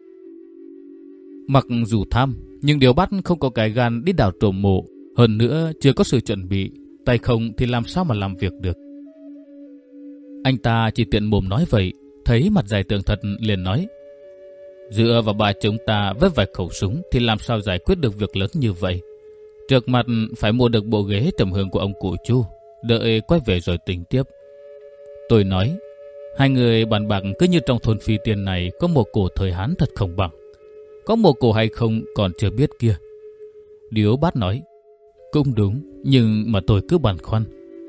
Mặc dù tham, nhưng Điếu Bát không có cái gan đi đào trộm mộ. Hơn nữa chưa có sự chuẩn bị, tay không thì làm sao mà làm việc được. Anh ta chỉ tiện mồm nói vậy, thấy mặt dày tường thật liền nói, dựa vào bà chúng ta với vài khẩu súng thì làm sao giải quyết được việc lớn như vậy. Trước mặt phải mua được bộ ghế trầm hương của ông cụ Chu, đợi quay về rồi tính tiếp. Tôi nói, hai người bàn bạc cứ như trong thôn Phi Tiên này có mộ cổ thời Hán thật không bằng. Có mộ cổ hay không còn chưa biết kia. Điếu Bát nói, cũng đúng, nhưng mà tôi cứ băn khoăn.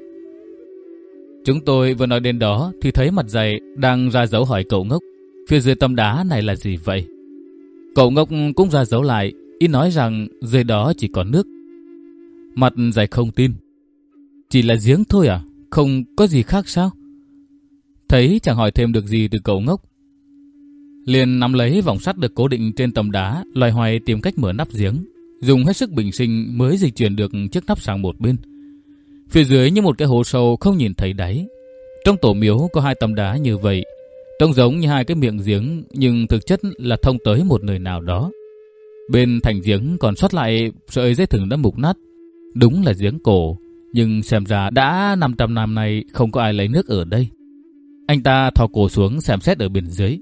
Chúng tôi vừa nói đến đó thì thấy mặt dày đang ra dấu hỏi cậu ngốc, phía dưới tấm đá này là gì vậy? Cậu ngốc cũng ra dấu lại, ý nói rằng dưới đó chỉ có nước. Mặt dày không tin. Chỉ là giếng thôi à? Không có gì khác sao? Thấy chẳng hỏi thêm được gì từ cậu ngốc, liền nắm lấy vòng sắt được cố định trên tấm đá, loay hoay tìm cách mở nắp giếng, dùng hết sức bình sinh mới dịch chuyển được chiếc nắp sang một bên. Phía dưới như một cái hố sâu không nhìn thấy đáy. Trong tổ miếu có hai tấm đá như vậy, trông giống như hai cái miệng giếng, nhưng thực chất là thông tới một nơi nào đó. Bên thành giếng còn sót lại sợi dây thừng đã mục nát. Đúng là giếng cổ, nhưng xem ra đã năm trăm năm nay không có ai lấy nước ở đây. Anh ta thò cổ xuống xem xét ở bên dưới.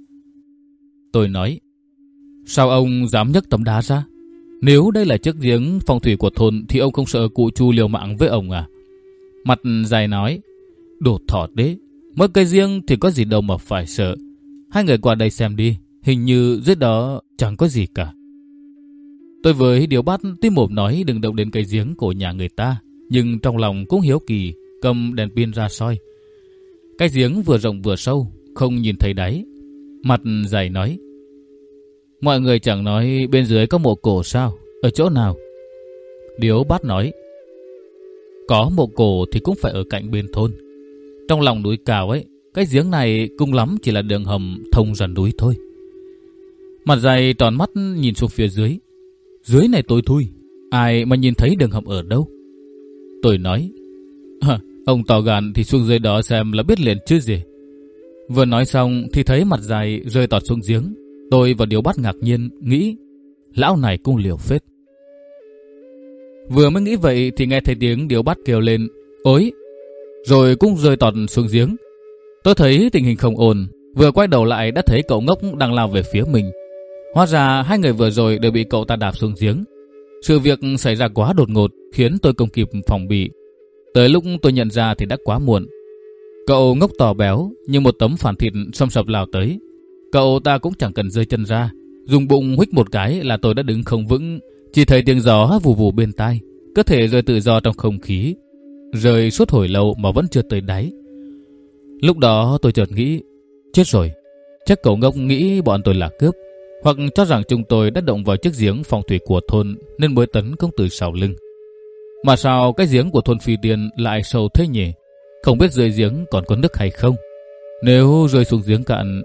Tôi nói, sao ông dám nhấc tấm đá ra? Nếu đây là chiếc giếng phong thủy của thôn thì ông không sợ cụ Chu liều mạng với ông à? Mặt dài nói, đồ thỏ đấy, mỗi cái giếng thì có gì đâu mà phải sợ. Hai người qua đây xem đi, hình như dưới đó chẳng có gì cả. Tôi với Điếu Bát tí mồm nói đừng động đến cái giếng của nhà người ta, nhưng trong lòng cũng hiếu kỳ, cầm đèn pin ra soi. Cái giếng vừa rộng vừa sâu, không nhìn thấy đáy. Mặt dày nói, mọi người chẳng nói bên dưới có mộ cổ sao? Ở chỗ nào? Điếu Bát nói, có mộ cổ thì cũng phải ở cạnh bên thôn. Trong lòng núi cao ấy, cái giếng này cùng lắm chỉ là đường hầm thông ra núi thôi. Mặt dày tròn mắt nhìn xuống phía dưới. Dưới này tối thui, ai mà nhìn thấy đường hầm ở đâu? Tôi nói, ông tò gan thì xuống dưới đó xem là biết liền chứ gì. Vừa nói xong thì thấy mặt dài rơi tọt xuống giếng. Tôi và Điếu Bát ngạc nhiên nghĩ, lão này cũng liều phết. Vừa mới nghĩ vậy thì nghe thấy tiếng Điếu Bát kêu lên, ối, rồi cũng rơi tọt xuống giếng. Tôi thấy tình hình không ổn, vừa quay đầu lại đã thấy cậu ngốc đang lao về phía mình. Hóa ra hai người vừa rồi đều bị cậu ta đạp xuống giếng. Sự việc xảy ra quá đột ngột khiến tôi không kịp phòng bị. Tới lúc tôi nhận ra thì đã quá muộn. Cậu ngốc tỏ béo như một tấm phản thịt xông sập lao tới. Cậu ta cũng chẳng cần rơi chân ra, dùng bụng huých một cái là tôi đã đứng không vững. Chỉ thấy tiếng gió vù vù bên tai, cơ thể rơi tự do trong không khí, rơi suốt hồi lâu mà vẫn chưa tới đáy. Lúc đó tôi chợt nghĩ, chết rồi, chắc cậu ngốc nghĩ bọn tôi là cướp, hoặc cho rằng chúng tôi đã động vào chiếc giếng phong thủy của thôn nên mới tấn công từ sau lưng. Mà sao cái giếng của thôn Phi Tiên lại sâu thế nhỉ? Không biết dưới giếng còn có nước hay không? Nếu rơi xuống giếng cạn...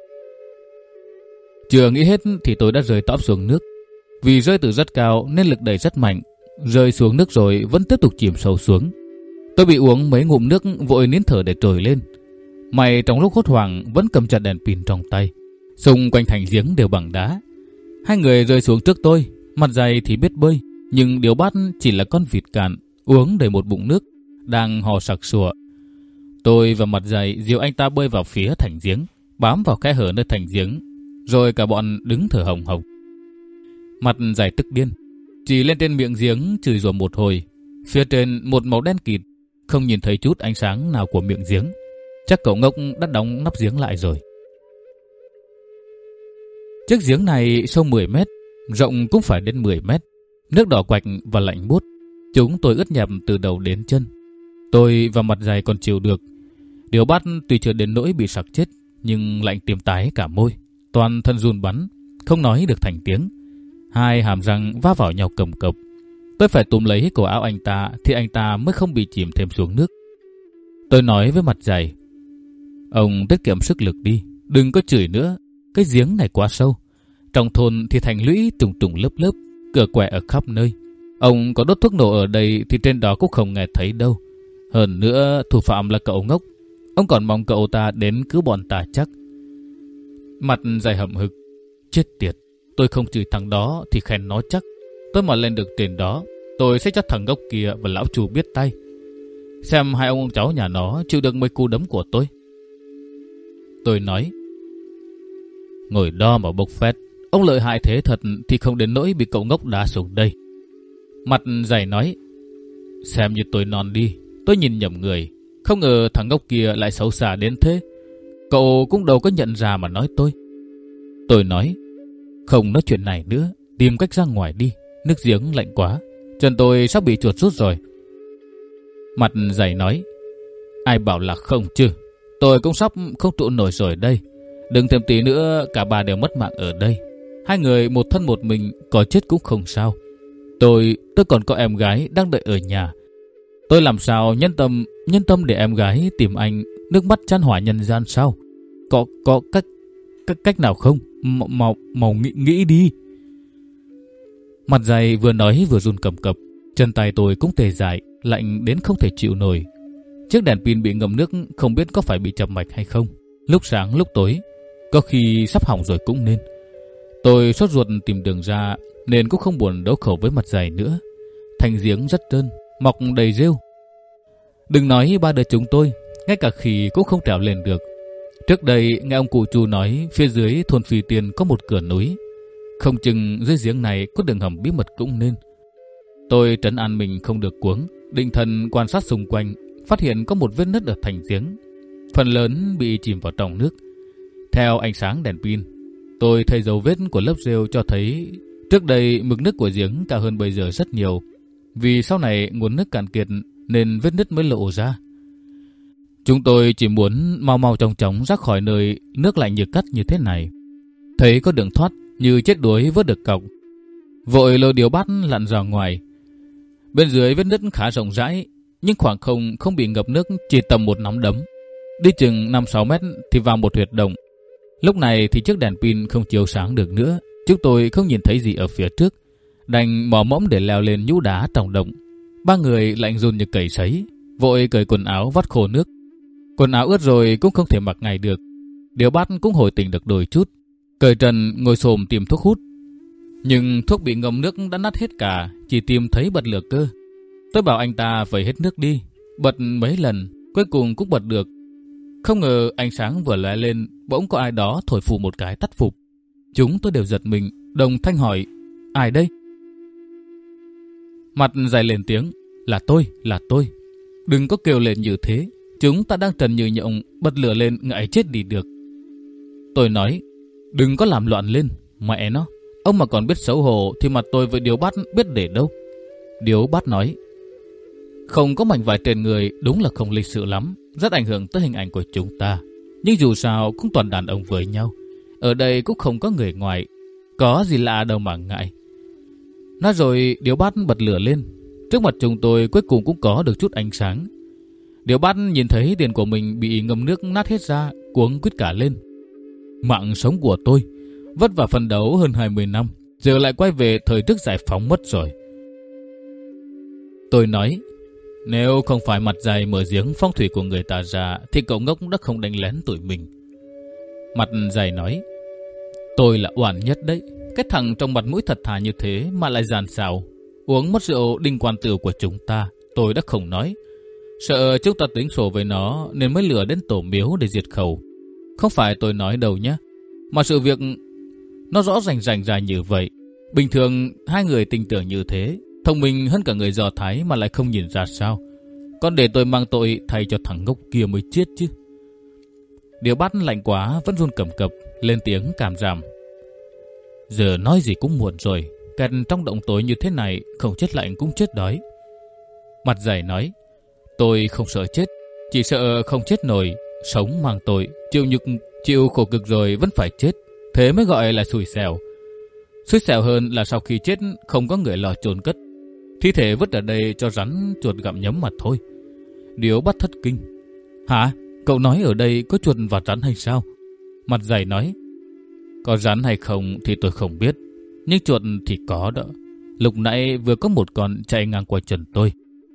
Chưa nghĩ hết thì tôi đã rơi tõm xuống nước. Vì rơi từ rất cao nên lực đẩy rất mạnh. Rơi xuống nước rồi vẫn tiếp tục chìm sâu xuống. Tôi bị uống mấy ngụm nước vội nín thở để trồi lên. May trong lúc hốt hoảng vẫn cầm chặt đèn pin trong tay. Xung quanh thành giếng đều bằng đá. Hai người rơi xuống trước tôi. Mặt dày thì biết bơi, nhưng Điếu Bát chỉ là con vịt cạn uống đầy một bụng nước, đang hò sặc sụa. Tôi và Mặt dày dìu anh ta bơi vào phía thành giếng, bám vào khe hở nơi thành giếng, rồi cả bọn đứng thở hồng hộc. Mặt dày tức điên, chỉ lên trên miệng giếng chửi rủa một hồi. Phía trên một màu đen kịt, không nhìn thấy chút ánh sáng nào của miệng giếng. Chắc cậu ngốc đã đóng nắp giếng lại rồi. Chiếc giếng này sâu mười mét, rộng cũng phải đến mười mét. Nước đỏ quạch và lạnh buốt, chúng tôi ướt nhẹp từ đầu đến chân. Tôi và Mặt dày còn chịu được. Điếu Bát tuy chưa đến nỗi bị sặc chết, nhưng lạnh tím tái cả môi, toàn thân run bắn, không nói được thành tiếng. Hai hàm răng va vào nhau cầm cập. Tôi phải túm lấy cổ áo anh ta thì anh ta mới không bị chìm thêm xuống nước. Tôi nói với Mặt dày, ông tiết kiệm sức lực đi, đừng có chửi nữa. Cái giếng này quá sâu. Trong thôn thì thành lũy trùng trùng lớp lớp, cửa quẹ ở khắp nơi. Ông có đốt thuốc nổ ở đây thì trên đó cũng không nghe thấy đâu. Hơn nữa thủ phạm là cậu ngốc. Ông còn mong cậu ta đến cứu bọn ta chắc. Mặt dày hậm hực, chết tiệt, tôi không chửi thằng đó thì khen nó chắc. Tôi mà lên được trên đó, tôi sẽ cho thằng ngốc kia và lão chủ biết tay. Xem hai ông, ông cháu nhà nó chịu được mấy cú đấm của tôi. Tôi nói, ngồi đo mà bốc phét, ông lợi hại thế thật thì không đến nỗi bị cậu ngốc đá xuống đây. Mặt dày nói, xem như tôi non đi, tôi nhìn nhầm người. Không ngờ thằng ngốc kia lại xấu xa đến thế. Cậu cũng đâu có nhận ra mà nói tôi. Tôi nói, không nói chuyện này nữa, tìm cách ra ngoài đi, nước giếng lạnh quá, chân tôi sắp bị chuột rút rồi. Mặt dày nói, ai bảo là không chứ, tôi cũng sắp không trụ nổi rồi đây. Đừng thêm tí nữa cả ba đều mất mạng ở đây. Hai người một thân một mình, có chết cũng không sao. Tôi, tôi còn có em gái đang đợi ở nhà. Tôi làm sao nhân tâm, nhân tâm để em gái tìm anh nước mắt chan hỏa nhân gian sao? Có, có cách, cách, cách nào không? M màu, màu nghĩ, nghĩ đi. Mặt dày vừa nói vừa run cầm cập. Chân tay tôi cũng tê dại, lạnh đến không thể chịu nổi. Chiếc đèn pin bị ngâm nước không biết có phải bị chập mạch hay không. Lúc sáng lúc tối, có khi sắp hỏng rồi cũng nên. Tôi sốt ruột tìm đường ra nên cũng không buồn đấu khẩu với Mặt dày nữa. Thành giếng rất trơn, mọc đầy rêu. Đừng nói ba đứa chúng tôi, ngay cả khỉ cũng không trèo lên được. Trước đây nghe ông cụ Chu nói phía dưới thôn Phi Tiên có một cửa núi, không chừng dưới giếng này có đường hầm bí mật cũng nên. Tôi trấn an mình không được cuống, định thần quan sát xung quanh, phát hiện có một vết nứt ở thành giếng, phần lớn bị chìm vào trong nước. Theo ánh sáng đèn pin, tôi thấy dấu vết của lớp rêu cho thấy trước đây mực nước của giếng cao hơn bây giờ rất nhiều. Vì sau này nguồn nước cạn kiệt nên vết nứt mới lộ ra. Chúng tôi chỉ muốn mau mau chóng chóng ra khỏi nơi nước lạnh như cắt như thế này. Thấy có đường thoát như chết đuối vớt được cọc, vội lôi Điếu Bát lặn ra ngoài. Bên dưới vết nứt khá rộng rãi, nhưng khoảng không không bị ngập nước, chỉ tầm một nắm đấm. Đi chừng năm sáu mét thì vào một huyệt động. Lúc này thì chiếc đèn pin không chiếu sáng được nữa, chúng tôi không nhìn thấy gì ở phía trước, đành mò mẫm để leo lên nhũ đá trong động. Ba người lạnh run như cầy sấy, vội cởi quần áo vắt khô nước. Quần áo ướt rồi cũng không thể mặc ngay được. Điếu Bát cũng hồi tỉnh được đôi chút, cởi trần ngồi xổm tìm thuốc hút. Nhưng thuốc bị ngâm nước đã nát hết cả, chỉ tìm thấy bật lửa cơ. Tôi bảo anh ta vẩy hết nước đi, bật mấy lần, cuối cùng cũng bật được. Không ngờ ánh sáng vừa lóe lên, bỗng có ai đó thổi phù một cái tắt phục. Chúng tôi đều giật mình, đồng thanh hỏi, ai đây? Mặt dày lên tiếng, là tôi, là tôi. Đừng có kêu lên như thế, chúng ta đang trần như nhộng, bật lửa lên ngại chết đi được. Tôi nói, đừng có làm loạn lên, mẹ nó, ông mà còn biết xấu hổ thì mặt tôi với Điếu Bát biết để đâu. Điếu Bát nói, không có mảnh vải trên người đúng là không lịch sự lắm, rất ảnh hưởng tới hình ảnh của chúng ta. Nhưng dù sao cũng toàn đàn ông với nhau, ở đây cũng không có người ngoài, có gì lạ đâu mà ngại. Nói rồi Điếu Bát bật lửa lên, trước mặt chúng tôi cuối cùng cũng có được chút ánh sáng. Điếu Bát nhìn thấy tiền của mình bị ngâm nước nát hết ra, cuống quýt cả lên. Mạng sống của tôi, vất vả phấn đấu hơn hai mươi năm, giờ lại quay về thời trước giải phóng mất rồi. Tôi nói, nếu không phải mặt dày mở giếng phong thủy của người ta ra thì cậu ngốc đã không đánh lén tụi mình. Mặt dày nói, tôi là oan nhất đấy. Cái thằng trong mặt mũi thật thà như thế mà lại giàn xào, uống mất rượu đinh quan tử của chúng ta. Tôi đã không nói, sợ chúng ta tính sổ với nó nên mới lừa đến tổ miếu để diệt khẩu. Không phải tôi nói đâu nhé, mà sự việc nó rõ rành rành ra như vậy. Bình thường hai người tình tưởng như thế, thông minh hơn cả người Do Thái mà lại không nhìn ra sao. Còn để tôi mang tội thay cho thằng ngốc kia mới chết chứ. Điếu Bát lạnh quá vẫn run cầm cập, lên tiếng cảm giảm. Giờ nói gì cũng muộn rồi, kẹt trong động tối như thế này, không chết lạnh cũng chết đói. Mặt dày nói, tôi không sợ chết, chỉ sợ không chết nổi, sống mang tội, chịu nhục, chịu khổ cực rồi vẫn phải chết, thế mới gọi là xui xẻo. Xui xẻo hơn là sau khi chết không có người lo chôn cất, thi thể vứt ở đây cho rắn chuột gặm nhấm mà thôi. Điếu Bát thất kinh. Hả? Cậu nói ở đây có chuột và rắn hay sao? Mặt dày nói, có rắn hay không thì tôi không biết, nhưng chuột thì có đó. Lúc nãy vừa có một con chạy ngang qua chân tôi.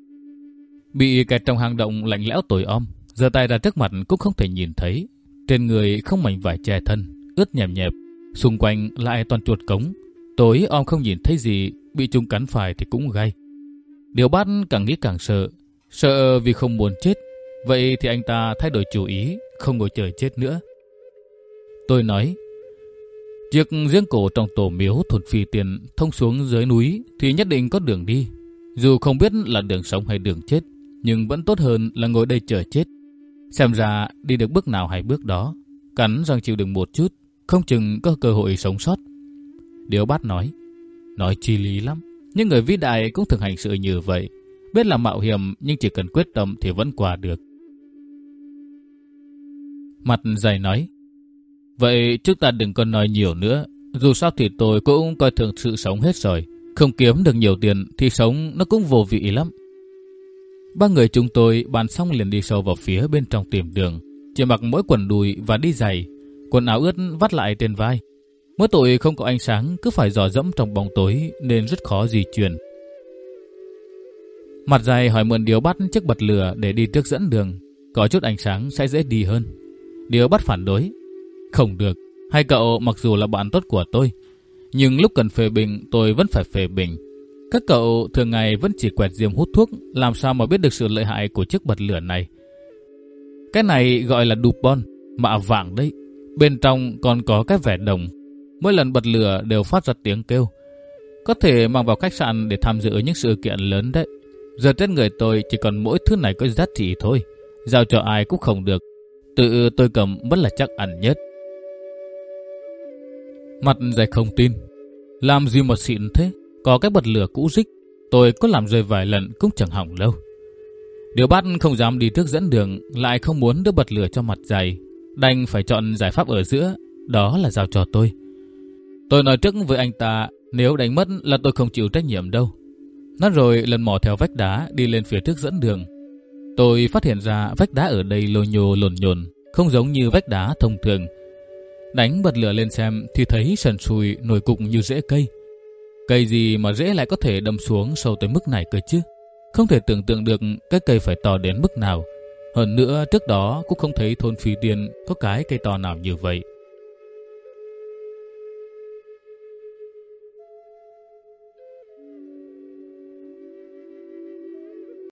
Bị kẹt trong hang động lạnh lẽo tối om, giơ tay ra trước mặt cũng không thể nhìn thấy. Trên người không mảnh vải che thân, ướt nhèm nhẹp, xung quanh lại toàn chuột cống. Tối om không nhìn thấy gì, bị chúng cắn phải thì cũng gay. Điếu Bát càng nghĩ càng sợ, sợ vì không muốn chết. Vậy thì anh ta thay đổi chủ ý, không ngồi chờ chết nữa. Tôi nói, chiếc giếng cổ trong tổ miếu thôn Phi Tiền thông xuống dưới núi thì nhất định có đường đi. Dù không biết là đường sống hay đường chết, nhưng vẫn tốt hơn là ngồi đây chờ chết. Xem ra đi được bước nào hay bước đó, cắn răng chịu đựng một chút, không chừng có cơ hội sống sót. Điếu Bát nói, nói chi lý lắm, nhưng người vĩ đại cũng thường hành sự như vậy. Biết là mạo hiểm nhưng chỉ cần quyết tâm thì vẫn qua được. Mặt dày nói, vậy chúng ta đừng có nói nhiều nữa. Dù sao thì tôi cũng coi thường sự sống hết rồi. Không kiếm được nhiều tiền thì sống nó cũng vô vị lắm. Ba người chúng tôi bàn xong liền đi sâu vào phía bên trong tìm đường. Chỉ mặc mỗi quần đùi và đi giày, quần áo ướt vắt lại trên vai. Mỗi tội không có ánh sáng, cứ phải dò dẫm trong bóng tối nên rất khó di chuyển. Mặt dày hỏi mượn Điếu Bát chiếc bật lửa để đi trước dẫn đường, có chút ánh sáng sẽ dễ đi hơn. Điếu Bát phản đối, không được, hai cậu mặc dù là bạn tốt của tôi, nhưng lúc cần phê bình tôi vẫn phải phê bình. Các cậu thường ngày vẫn chỉ quẹt diêm hút thuốc, làm sao mà biết được sự lợi hại của chiếc bật lửa này. Cái này gọi là Dupont, mạ vàng đấy, bên trong còn có cái vẻ đồng. Mỗi lần bật lửa đều phát ra tiếng kêu, có thể mang vào khách sạn để tham dự những sự kiện lớn đấy. Giờ trên người tôi chỉ còn mỗi thứ này có giá trị thôi, giao cho ai cũng không được, tự tôi cầm vẫn là chắc ăn nhất. Mặt dày không tin, làm gì mà xịn thế, có cái bật lửa cũ rích, tôi có làm rơi vài lần cũng chẳng hỏng lâu. Điếu Bát không dám đi trước dẫn đường, lại không muốn đưa bật lửa cho mặt dày, đành phải chọn giải pháp ở giữa, đó là giao cho tôi. Tôi nói trước với anh ta, nếu đánh mất là tôi không chịu trách nhiệm đâu. Nói rồi lần mò theo vách đá đi lên phía trước dẫn đường. Tôi phát hiện ra vách đá ở đây lô nhô lồn nhồn, không giống như vách đá thông thường. Đánh bật lửa lên xem thì thấy sần sùi nổi cục như rễ cây. Cây gì mà rễ lại có thể đâm xuống sâu tới mức này cơ chứ? Không thể tưởng tượng được cái cây phải to đến mức nào. Hơn nữa trước đó cũng không thấy thôn Phi Tiền có cái cây to nào như vậy.